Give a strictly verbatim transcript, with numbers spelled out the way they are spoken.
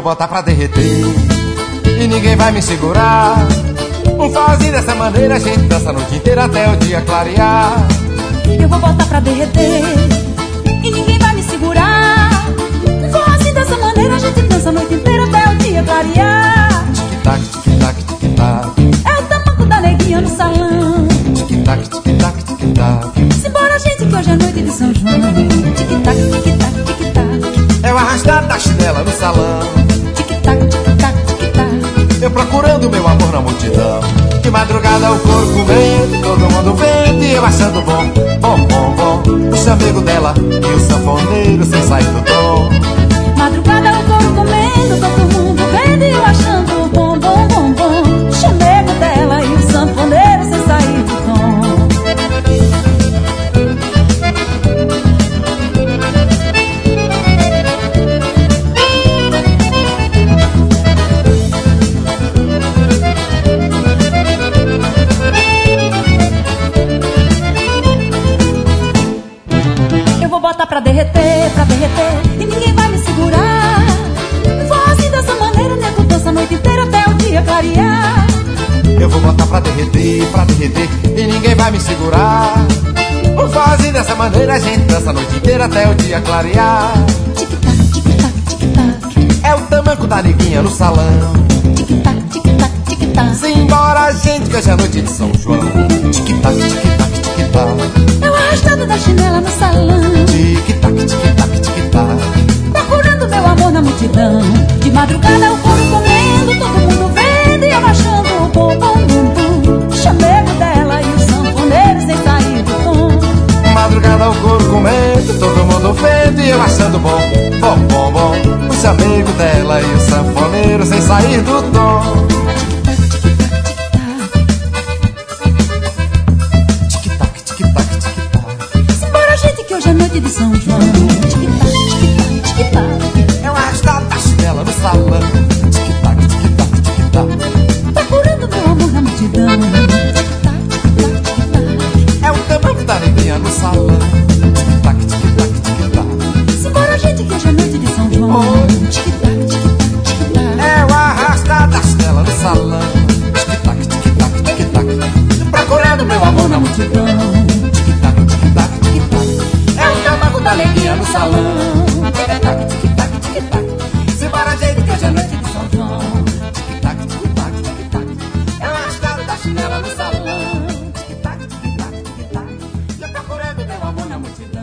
botar pra derreter e ninguém vai me segurar. Um forrozinho dessa maneira a gente dança a noite inteira até o dia clarear. Eu vou botar pra derreter e ninguém vai me segurar. Um forrozinho dessa maneira a gente dança a noite inteira até o dia clarear. Tic-tac, tic-tac, tic-tac. É o tamanco da neguinha no salão. Tic-tac, tic-tac, tic-tac. Simbora, gente, que hoje é noite de São João. Tic-tac, tic-tac, tic-tac. É o arrastar da chinela no salão. Tic-tac, tic-tac, tic-tac. Eu procurando meu amor na multidão. De madrugada o couro comendo, todo mundo vendo e eu achando bom. Bom, bom, bom. O chamego dela e o sanfoneiro sem sair do tom. Madrugada o couro comendo, todo mundo vendo e eu achando bom, bom, bom, bom. O chamego dela e o sanfoneiro sem sair do tom. Pra derreter, pra derreter, e ninguém vai me segurar. Vou assim dessa maneira, nego dança a noite inteira até o dia clarear. Eu vou botar pra derreter, pra derreter, e ninguém vai me segurar. Vou fazer dessa maneira a gente dança a noite inteira até o dia clarear. Tic-tac, tic-tac, tic-tac. É o tamanco da neguinha no salão. Tic-tac, tic-tac, tic-tac. Simbora, gente, que hoje é noite de São João. Tic-tac, tic-tac, tic-tac. É o arrastado da chinela no salão. Tic-tac, tic-tac, tic-tac. Procurando meu amor na multidão. De madrugada o couro comendo, todo mundo vendo e eu achando o bom, bom, bom, bom. Chamego dela e o sanfoneiro sem sair do tom. Madrugada o couro comendo, todo mundo vendo e eu achando bom. Bom, bom, bom. O chamego dela e o sanfoneiro sem sair do tom. Hoje é noite de São João. Tic-tac, tic-tac, tic-tac. É o arrastado da chinela no salão. Tic-tac, tic-tac, tic-tac. Procurando meu amor na multidão. Tic-tac, tic-tac, tic-tac. É o tamanco da neguinha no salão. Tic-tac, tic-tac, tic-tac. Simbora, gente, que hoje é noite de São João. Oh. Tic-tac, tic-tac, tic-tac. É o arrastado da chinela no salão. Tic-tac, tic-tac, tic-tac. Procurando meu amor na multidão. Da alegria no salão. Tic-tac, tic-tac, tic-tac. Simbora, gente, que hoje é noite de São João. Tic-tac, tic-tac, tic-tac. É o arrastado da chinela no salão. Tic-tac, tic-tac, tic-tac. Eu procurando meu amor na multidão.